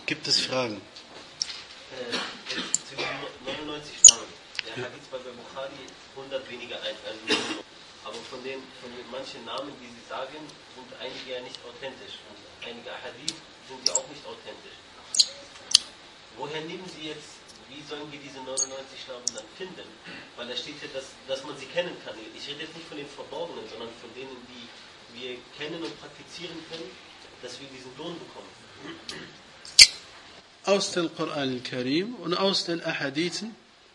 Gibt es Fragen? Zu den 99 Namen. Der Hadith war bei Bukhari 100 weniger ein. Aber von den manchen Namen, die Sie sagen, sind einige ja nicht authentisch. Und einige Hadith sind ja auch nicht authentisch. Woher nehmen Sie jetzt, wie sollen wir diese 99 Namen dann finden? Weil da steht ja, dass man sie kennen kann. Ich rede jetzt nicht von den Verborgenen, sondern von denen, die wir kennen und praktizieren können, dass wir diesen Lohn bekommen. Aus dem Koran al-Karim und aus den Ahadithen.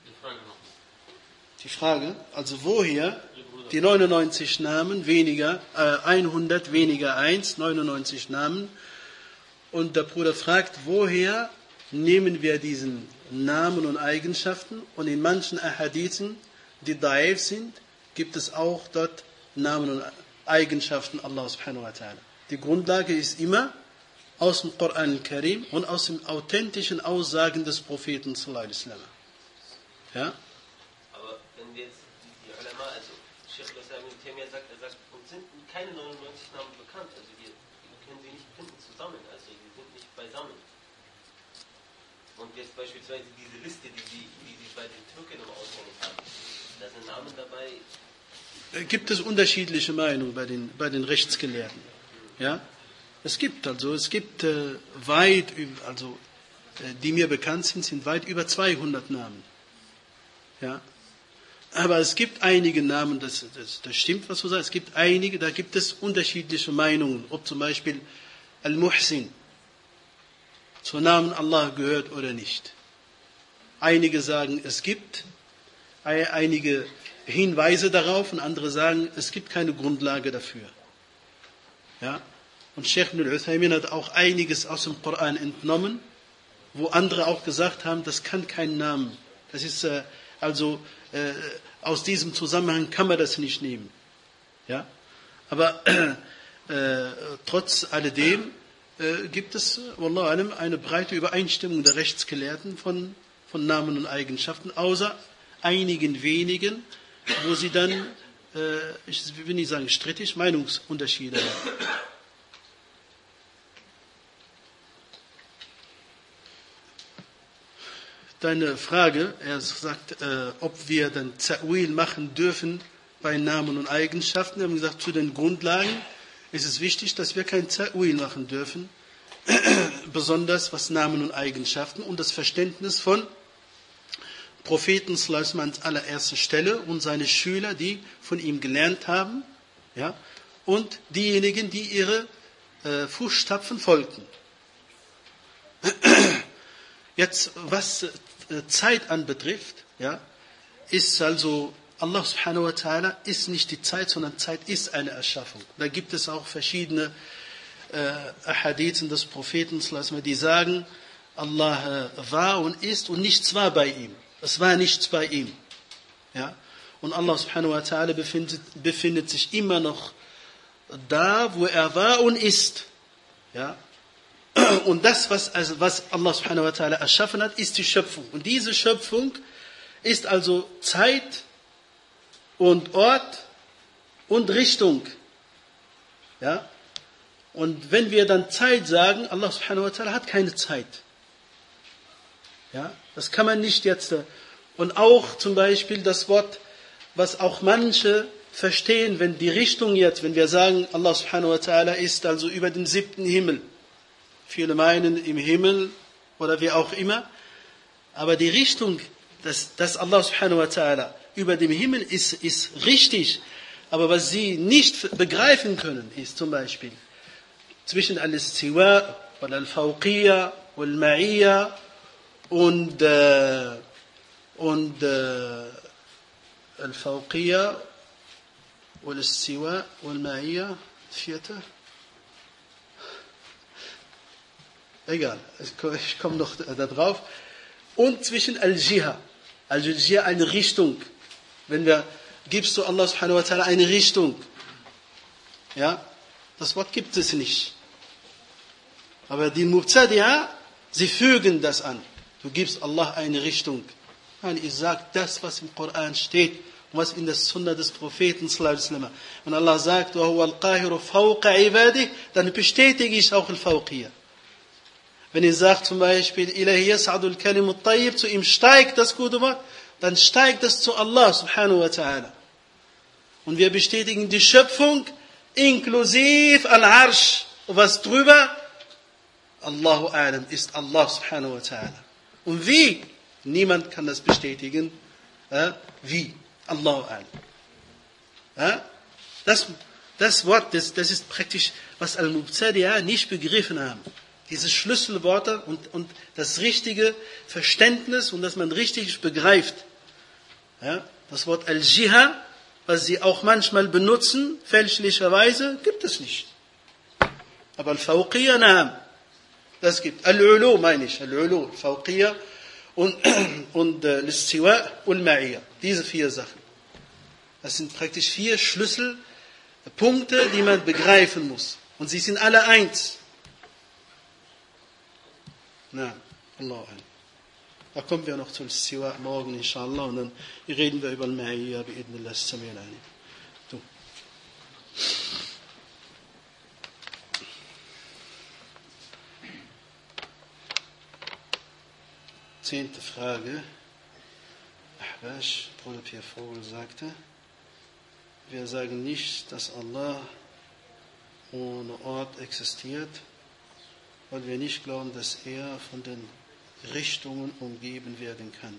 Die Frage, also woher die 99 Namen weniger, 100 weniger 1, 99 Namen. Und der Bruder fragt, woher nehmen wir diesen Namen und Eigenschaften? Und in manchen Ahadithen, die da'if sind, gibt es auch dort Namen und Eigenschaften Allah subhanahu wa ta'ala. Die Grundlage ist immer aus dem Koran al-Karim und aus den authentischen Aussagen des Propheten sallallahu alaihi wasallam. Ja? Aber wenn wir jetzt die Ulama, also Sheikh al-Islam ibn Taymiyyah sagt, uns sind keine 99 Namen bekannt, also wir können sie nicht finden zusammen, also die sind nicht beisammen. Und jetzt beispielsweise diese Liste, die sie bei den Türken immer ausgehängt haben, da sind Namen dabei. Gibt es unterschiedliche Meinungen bei den Rechtsgelehrten? Ja? Es gibt weit, also die mir bekannt sind weit über 200 Namen. Ja? Aber es gibt einige Namen, das stimmt, was du sagst, es gibt einige, da gibt es unterschiedliche Meinungen, ob zum Beispiel Al-Muhsin zum Namen Allah gehört oder nicht. Einige sagen, es gibt einige Hinweise darauf und andere sagen, es gibt keine Grundlage dafür. Ja? Und Sheikh ibn al-Uthaymin hat auch einiges aus dem Koran entnommen, wo andere auch gesagt haben, das kann kein Namen. Das ist aus diesem Zusammenhang kann man das nicht nehmen. Ja? Aber trotz alledem gibt es, wallahu alam, eine breite Übereinstimmung der Rechtsgelehrten von Namen und Eigenschaften, außer einigen wenigen, wo sie dann, ich will nicht sagen strittig, Meinungsunterschiede haben. Deine Frage, er sagt, ob wir dann Ta'wil machen dürfen bei Namen und Eigenschaften. Wir haben gesagt, zu den Grundlagen ist es wichtig, dass wir kein Ta'wil machen dürfen, besonders was Namen und Eigenschaften und das Verständnis von Propheten sallallahu an allererster Stelle und seine Schüler, die von ihm gelernt haben, ja, und diejenigen, die ihre Fußstapfen folgten. Jetzt, was Zeit anbetrifft, ja, ist also, Allah subhanahu wa ta'ala ist nicht die Zeit, sondern Zeit ist eine Erschaffung. Da gibt es auch verschiedene Ahadithen des Propheten, die sagen, Allah war und ist und nichts war bei ihm. Es war nichts bei ihm. Ja? Und Allah subhanahu wa ta'ala befindet sich immer noch da, wo er war und ist. Ja? Und das, was Allah subhanahu wa ta'ala erschaffen hat, ist die Schöpfung. Und diese Schöpfung ist also Zeit und Ort und Richtung. Ja? Und wenn wir dann Zeit sagen, Allah subhanahu wa ta'ala hat keine Zeit. Ja? Das kann man nicht jetzt. Und auch zum Beispiel das Wort, was auch manche verstehen, wenn die Richtung jetzt, wenn wir sagen, Allah subhanahu wa ta'ala ist also über den 7. Himmel. Viele meinen im Himmel oder wie auch immer. Aber die Richtung, dass Allah subhanahu wa ta'ala über dem Himmel ist richtig. Aber was sie nicht begreifen können, ist zum Beispiel zwischen al-Istiwa und al-Fawqiyya und al-Ma'iyya und al-Fawqiyya und al-Istiwa und al-Ma'iyya, vierte. Egal, ich komme noch da drauf. Und zwischen Al-Jiha. Al-Jiha eine Richtung. Gibst du Allah subhanahu wa ta'ala eine Richtung. Ja, das Wort gibt es nicht. Aber die Mubtadi'a, sie fügen das an. Du gibst Allah eine Richtung. Nein, ich sage das, was im Koran steht und was in der Sunna des Propheten sallallahu alaihi wasallam. Wenn Allah sagt, وَهُوَ الْقَاهِرُ فَوْقَ عِبَادِهِ, dann bestätige ich auch Al-Fawqiyya. Wenn ihr sagt zum Beispiel, Ilahi yas'adul kalimut tayyib, zu ihm steigt das gute Wort, dann steigt das zu Allah subhanahu wa ta'ala. Und wir bestätigen die Schöpfung inklusive Al-Arsh. Und was drüber? Allahu A'lam ist Allah subhanahu wa ta'ala. Und wie? Niemand kann das bestätigen. Wie? Allahu A'lam. Das Wort, das ist praktisch, was Al-Mubtadi'a nicht begriffen haben. Diese Schlüsselworte und das richtige Verständnis und dass man richtig begreift. Das Wort Al-Jiha, was sie auch manchmal benutzen, fälschlicherweise, gibt es nicht. Aber Al-Fawqiyya, naam. Das gibt. Al-Ulu, meine ich. Al-Ulu, Fawqiyya und Al-Istiwa und Al-Ma'iyya. Diese 4 Sachen. Das sind praktisch 4 Schlüsselpunkte, die man begreifen muss. Und sie sind alle eins. Na, Allah. Da kommen wir noch zum Istiwa morgen, inshallah, und dann reden wir über Al-Ma'iyya, bi'idnillah, as-Sami' al-Alim. 10. Frage. Ahbash, Bruder Pierre Vogel sagte, wir sagen nicht, dass Allah ohne Ort existiert, weil wir nicht glauben, dass er von den Richtungen umgeben werden kann.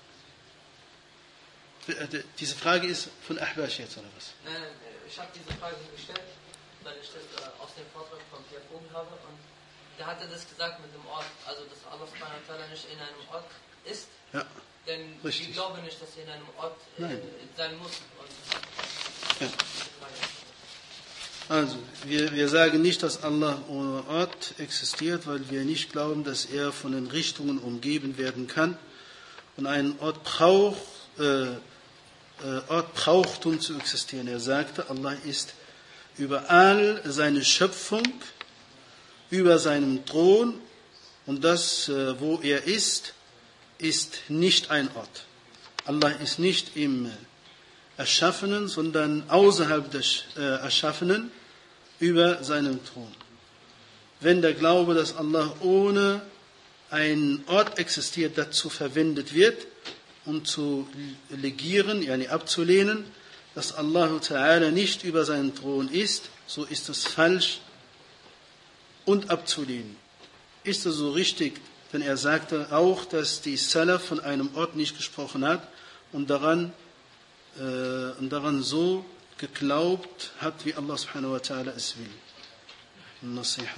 Diese Frage ist von Ahbash jetzt, oder was? Nein, ich habe diese Frage gestellt, weil ich das aus dem Vortrag von Pierre Vogel habe und da hat er das gesagt mit dem Ort, also dass Allah subhanahu wa ta'ala nicht in einem Ort ist, ja, denn richtig. wir glauben nicht, dass er in einem Ort sein muss. Und ja. Also, wir sagen nicht, dass Allah ohne Ort existiert, weil wir nicht glauben, dass er von den Richtungen umgeben werden kann. Und ein Ort braucht, um zu existieren. Er sagte, Allah ist über all seine Schöpfung, über seinem Thron, und das, wo er ist nicht ein Ort. Allah ist nicht im Erschaffenen, sondern außerhalb des Erschaffenen, über seinem Thron. Wenn der Glaube, dass Allah ohne einen Ort existiert, dazu verwendet wird, um zu legieren, yani abzulehnen, dass Allah Ta'ala nicht über seinen Thron ist, so ist es falsch und abzulehnen. Ist es so richtig, denn er sagte auch, dass die Salaf von einem Ort nicht gesprochen hat und daran so geglaubt hat, wie Allah subhanahu wa ta'ala es will. Nasiha.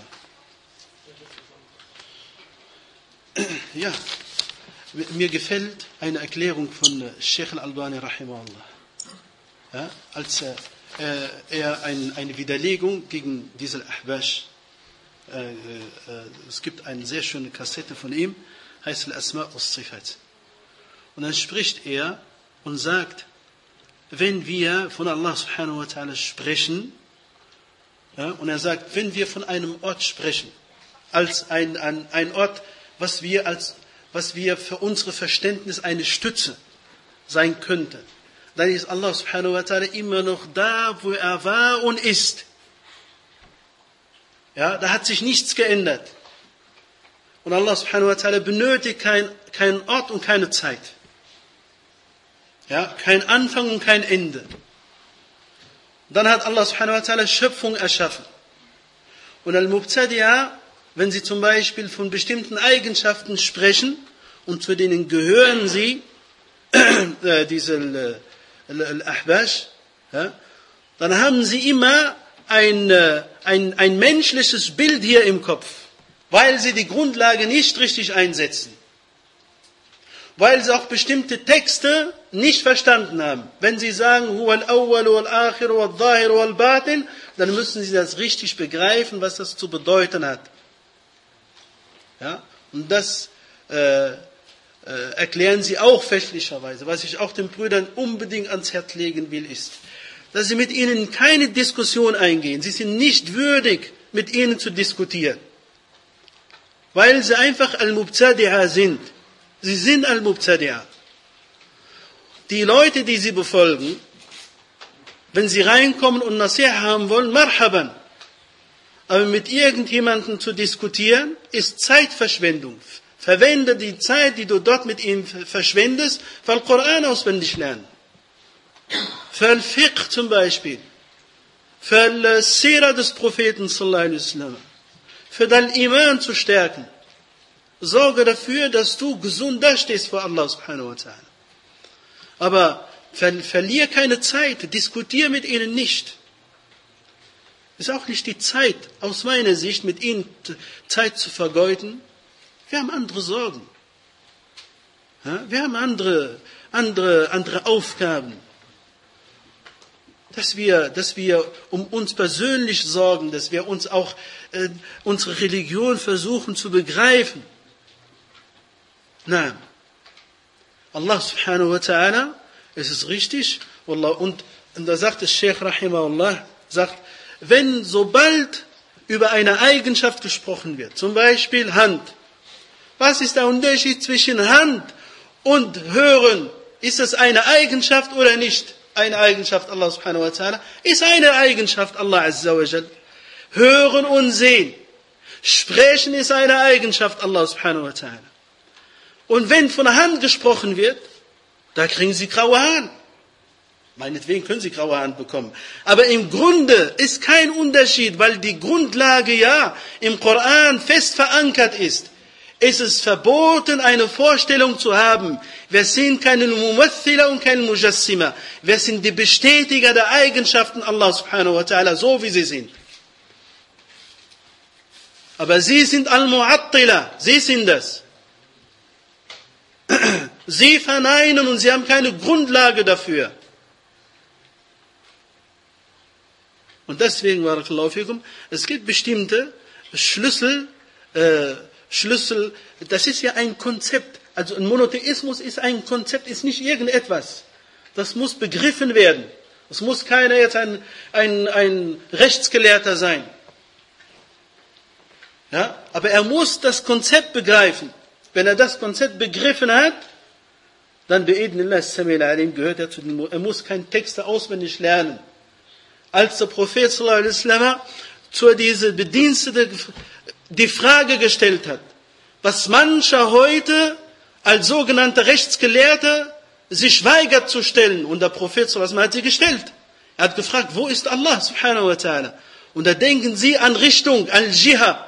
Ja, mir gefällt eine Erklärung von Sheikh al-Albani rahimahullah. Ja, als er eine Widerlegung gegen diesen Ahbash. Es gibt eine sehr schöne Kassette von ihm, heißt Al-Asma' was-Sifat. Und dann spricht er und sagt, wenn wir von Allah subhanahu wa ta'ala sprechen, ja, und er sagt, wenn wir von einem Ort sprechen, als ein Ort, was wir für unsere Verständnis eine Stütze sein könnte, dann ist Allah subhanahu wa ta'ala immer noch da, wo er war und ist. Ja, da hat sich nichts geändert. Und Allah subhanahu wa ta'ala benötigt keinen Ort und keine Zeit. Ja, kein Anfang und kein Ende. Dann hat Allah subhanahu wa ta'ala Schöpfung erschaffen. Und Al-Mubtadi'a, wenn sie zum Beispiel von bestimmten Eigenschaften sprechen, und zu denen gehören sie, diese Al-Ahbash, ja, dann haben sie immer ein menschliches Bild hier im Kopf, weil sie die Grundlage nicht richtig einsetzen. Weil sie auch bestimmte Texte nicht verstanden haben. Wenn sie sagen, Huwa al-awwal wal-akhir wal-zahir wal-batin, dann müssen sie das richtig begreifen, was das zu bedeuten hat. Ja? Und das erklären sie auch fälschlicherweise. Was ich auch den Brüdern unbedingt ans Herz legen will, ist, dass sie mit ihnen keine Diskussion eingehen. Sie sind nicht würdig, mit ihnen zu diskutieren. Weil sie einfach Al-Mubtadi'a sind. Sie sind Al-Mubtadi'a. Die Leute, die sie befolgen, wenn sie reinkommen und Nasiha haben wollen, marhaban. Aber mit irgendjemandem zu diskutieren, ist Zeitverschwendung. Verwende die Zeit, die du dort mit ihm verschwendest, für den Koran auswendig lernen. Für den Fiqh zum Beispiel. Für die Sira des Propheten sallallahu alaihi wasallam. Für dein Iman zu stärken. Sorge dafür, dass du gesund dastehst vor Allah subhanahu wa ta'ala. Aber verlier keine Zeit, diskutier mit ihnen nicht. Es ist auch nicht die Zeit, aus meiner Sicht, mit ihnen Zeit zu vergeuden. Wir haben andere Sorgen. Ja, wir haben andere Aufgaben. Dass wir um uns persönlich sorgen, dass wir uns auch unsere Religion versuchen zu begreifen. Nein. Allah subhanahu wa ta'ala, es ist richtig, Wallah, und da sagt der Sheikh rahimahullah, sagt, sobald über eine Eigenschaft gesprochen wird, zum Beispiel Hand, was ist der Unterschied zwischen Hand und Hören? Ist es eine Eigenschaft oder nicht? Eine Eigenschaft Allah subhanahu wa ta'ala ist eine Eigenschaft Allah azza wa jal. Hören und sehen. Sprechen ist eine Eigenschaft Allah subhanahu wa ta'ala. Und wenn von der Hand gesprochen wird, da kriegen sie graue Haare. Meinetwegen können sie graue Haare bekommen. Aber im Grunde ist kein Unterschied, weil die Grundlage ja im Koran fest verankert ist. Es ist verboten, eine Vorstellung zu haben. Wir sind keine Mumathila und keine Mujassima. Wir sind die Bestätiger der Eigenschaften Allah subhanahu wa ta'ala, so wie sie sind. Aber sie sind Al-Mu'attila, sie sind das. Sie verneinen und sie haben keine Grundlage dafür. Und deswegen, barakallahu fikum, es gibt bestimmte Schlüssel, das ist ja ein Konzept. Also ein Monotheismus ist ein Konzept, ist nicht irgendetwas. Das muss begriffen werden. Es muss keiner jetzt ein Rechtsgelehrter sein. Ja? Aber er muss das Konzept begreifen. Wenn er das Konzept begriffen hat, dann bi'idnillah as-samil alim gehört er zu den, er muss keinen Text auswendig lernen. Als der Prophet sallallahu alaihi wasallam zu dieser Bedienstete die Frage gestellt hat, was mancher heute als sogenannter Rechtsgelehrter sich weigert zu stellen. Und der Prophet sallallahu alaihi wasallam hat sie gestellt. Er hat gefragt, wo ist Allah subhanahu wa ta'ala? Und da denken sie an Richtung, Al-Jihad.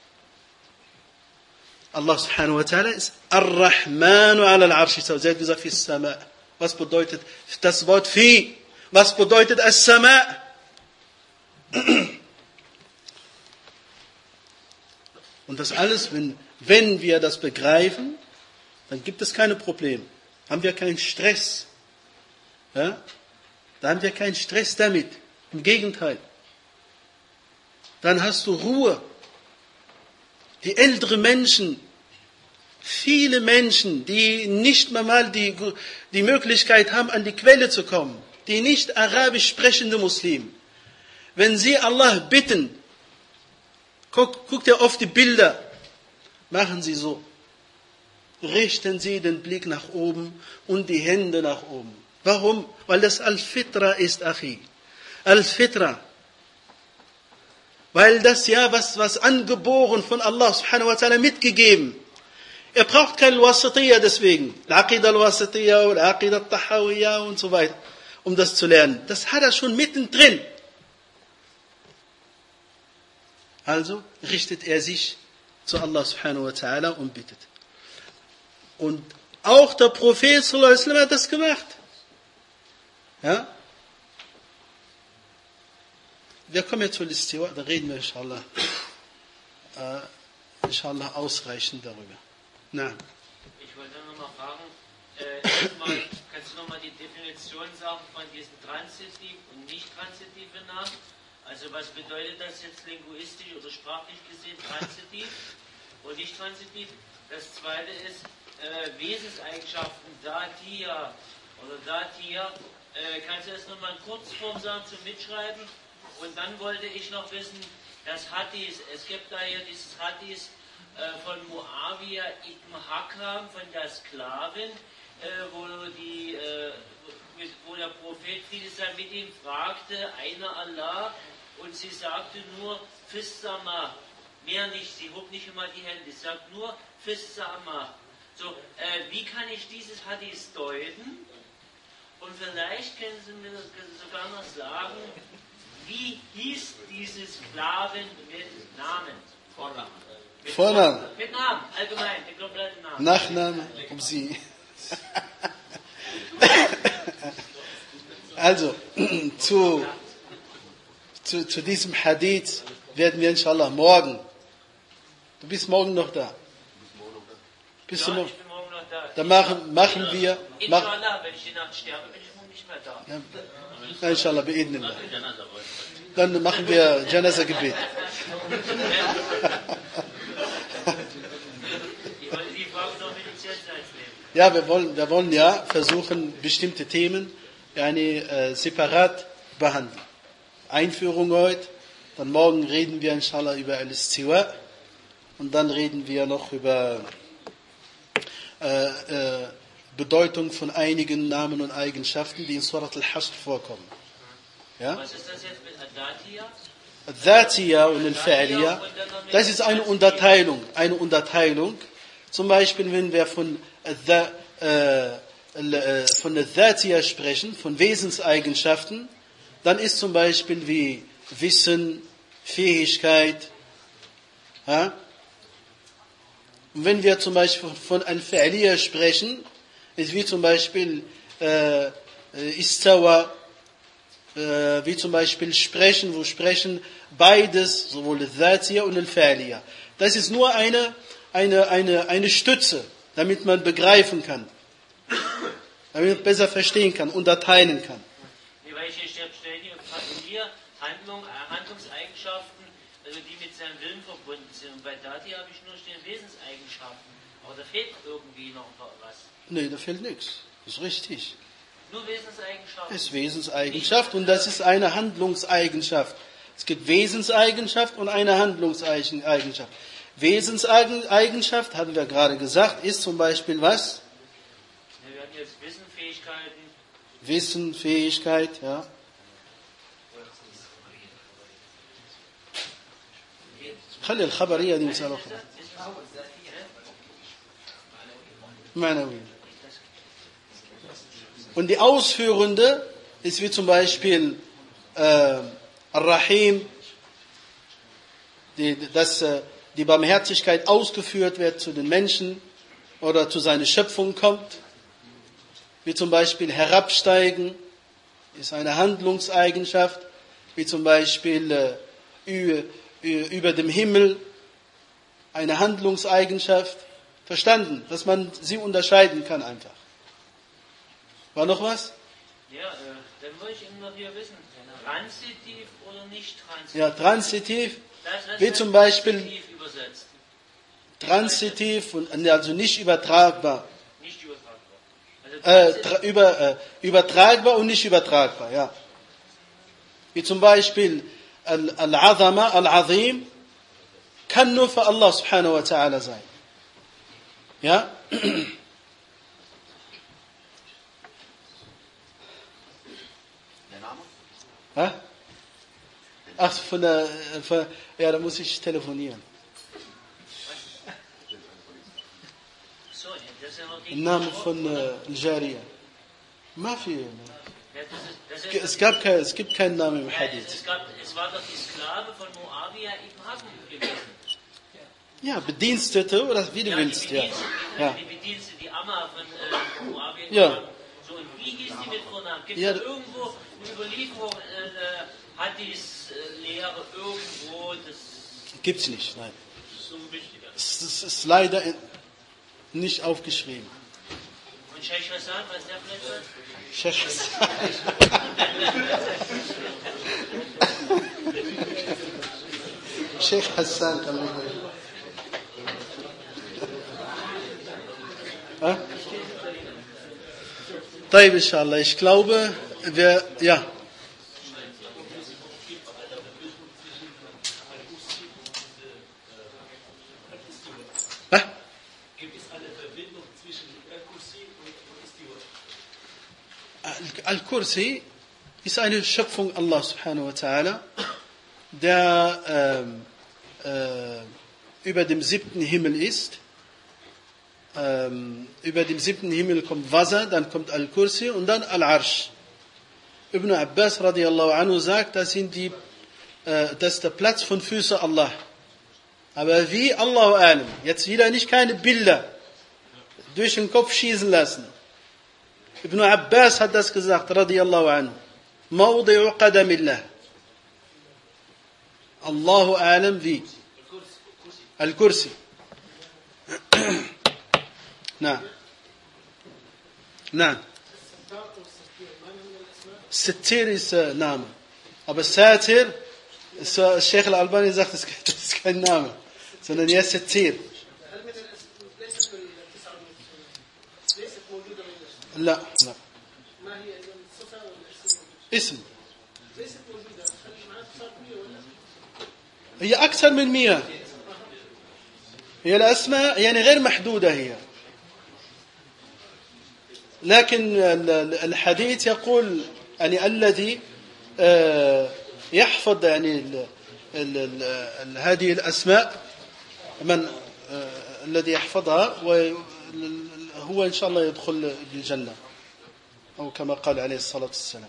Allah subhanahu wa ta'ala ist Ar-Rahmanu ala al-Arshi. Sie hat gesagt, fi as-Sama'. Was bedeutet das Wort fi? Was bedeutet as-Sama'? Und das alles, wenn wir das begreifen, dann gibt es keine Probleme. Haben wir keinen Stress. Ja? Da haben wir keinen Stress damit. Im Gegenteil. Dann hast du Ruhe. Die älteren Menschen, viele Menschen, die nicht mal die Möglichkeit haben, an die Quelle zu kommen, die nicht arabisch sprechende Muslime, wenn sie Allah bitten, guckt ihr auf die Bilder, machen sie so. Richten sie den Blick nach oben und die Hände nach oben. Warum? Weil das Al-Fitra ist, Achi. Al-Fitra. Weil das ja was angeboren von Allah subhanahu wa ta'ala mitgegeben. Er braucht kein Wasatiyya deswegen. Al-Aqidah al-Wasatiyya und Al-Aqidah al-Tahawiyya und so weiter, um das zu lernen. Das hat er schon mittendrin. Also richtet er sich zu Allah subhanahu wa ta'ala und bittet. Und auch der Prophet sallallahu alaihi wasallam hat das gemacht. Ja? Wir kommen jetzt zu Istiwa, da reden wir inshallah ausreichend darüber. Na. Ich wollte noch mal fragen, erstmal, kannst du noch mal die Definition sagen von diesen transitiv und nicht transitive Namen? Also was bedeutet das jetzt linguistisch oder sprachlich gesehen, transitiv und nicht transitiv? Das zweite ist, Wesenseigenschaften, Datia oder Datia. Kannst du das nochmal in Kurzform sagen zum Mitschreiben? Und dann wollte ich noch wissen, das Hadith, es gibt da ja dieses Hadith von Muawiyah ibn Hakam, von der Sklavin, wo der Prophet Friede sei mit ihm fragte, einer Allah, und sie sagte nur, Fissama. Mehr nicht, sie hob nicht immer die Hände, sie sagt nur Fissama. So, wie kann ich dieses Hadith deuten? Und vielleicht können Sie mir sogar noch sagen, wie hieß diese Sklavin mit Namen? Vornamen. Mit Namen, allgemein, der komplette Namen. Nachname, um sie. Also, zu diesem Hadith werden wir inshallah morgen. Du bist morgen noch da. Bist du Ja, noch? ich bin morgen noch da. Dann machen wir. Inshallah, wenn ich die Nacht sterbe, bin ich morgen nicht mehr da. Ja, inshallah, bi'idnillah. Dann machen wir Janaza-Gebet. Ich wollte die Frage noch mit ins Jetzt nehmen. Ja, wir wollen ja versuchen, bestimmte Themen separat behandeln. Einführung heute, dann morgen reden wir inshallah über Al-Istiwa und dann reden wir noch über Bedeutung von einigen Namen und Eigenschaften, die in Surat Al-Hashr vorkommen. Ja? Was ist das jetzt mit Adatia? Al-Dhatiya und Al-Fa'liya, das ist eine Unterteilung. Zum Beispiel, wenn wir von Al-Dhatiya sprechen, von Wesenseigenschaften, dann ist zum Beispiel wie Wissen, Fähigkeit. Ja? Und wenn wir zum Beispiel von Al-Fa'liya sprechen, ist wie zum Beispiel Istawa, wie zum Beispiel Sprechen, wo Sprechen beides, sowohl Al-Dhatiya und Al-Fa'liya. Das ist nur eine Stütze, damit man begreifen kann, damit man besser verstehen kann, unterteilen kann. Weil ich stelle hier Handlungseigenschaften, also die mit seinem Willen verbunden sind. Und bei Dati habe ich nur stehen Wesenseigenschaften. Aber da fehlt irgendwie noch was. Nee, da fehlt nichts. Das ist richtig. Nur Wesenseigenschaften. Das ist Wesenseigenschaft und das ist eine Handlungseigenschaft. Es gibt Wesenseigenschaft und eine Handlungseigenschaft. Wesenseigenschaft, hatten wir gerade gesagt, ist zum Beispiel was? Ja, wir hatten jetzt Wissen, Fähigkeiten. Wissen, Fähigkeit, ja. خلي الخبرية دي مسألة أخرى. معنوي. Und die Ausführende ist wie zum Beispiel Ar-Rahim, dass die Barmherzigkeit ausgeführt wird zu den Menschen oder zu seiner Schöpfung kommt. Wie zum Beispiel Herabsteigen ist eine Handlungseigenschaft. Wie zum Beispiel über dem Himmel eine Handlungseigenschaft. Verstanden? Dass man sie unterscheiden kann einfach. War noch was? Ja, dann wollte ich eben noch hier wissen, transitiv oder nicht transitiv? Ja, transitiv, Das wie zum Beispiel transitiv übersetzt. transitiv, und also nicht übertragbar. Nicht übertragbar. Also Übertragbar und nicht übertragbar, ja. Wie zum Beispiel Al-Azama, Al-Azim, kann nur für Allah subhanahu wa ta'ala sein. Ja? Ha? Ach, ja, da muss ich telefonieren. so, das ist ja noch die Im Namen von Al-Jariya. Mafia. Ja, das ist, Es gibt keinen Namen im ja, Hadith. es war doch die Sklave von Muawiyah ibn Hasan gewesen. Ja, Bedienstete oder wie du willst. Ja. Die Bedienstete, die Amma von Muawiyah ibn Ja. Hasan. So, und wie hieß die mit Vornamen? Gibt es Ja, da irgendwo eine Überlieferung, Hadith-Lehre irgendwo? Das Gibt's nicht, nein. ist so wichtig. Es ist leider nicht aufgeschrieben. Und Sheikh Hassan, was der vielleicht sagt? Sheikh Hassan. Sheikh Hassan kann man nicht. طيب إن شاء الله. Ich glaube, ja. Gibt es eine Verbindung zwischen Al-Kursi und Istiwa? Al-Kursi ist eine Schöpfung Allah subhanahu wa ta'ala, der über dem 7. Himmel ist. Über dem 7. Himmel kommt Wasser, dann kommt Al-Kursi und dann Al-Arsh. Ibn Abbas radiallahu anhu sagt, das ist der Platz von Füßen Allah. Aber wie? Allahu alam. Jetzt wieder nicht keine Bilder durch den Kopf schießen lassen. Ibn Abbas hat das gesagt, radiallahu anhu. Mawdi'u qadamillah. Allahu alam wie? Al-Kursi. نعم نعم ستير ist Name. Aber Satir, Sheikh Al-Albani sagt, das ist kein Name, sondern ja Satir. لا لا اسم هي أكثر من 100. هي الأسماء يعني غير محدودة هي، لكن الحديث يقول يعني الذي يحفظ يعني هذه الأسماء من الذي يحفظها هو إن شاء الله يدخل بالجنة أو كما قال عليه الصلاة والسلام.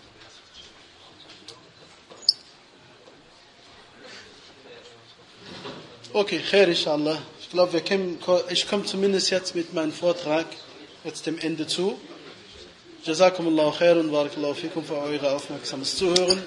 Okay, khair inshallah. Ich glaube, ich komme zumindest jetzt mit meinem Vortrag jetzt dem Ende zu. Jazakumullahu khair und barakallahu fikum für eure aufmerksames Zuhören.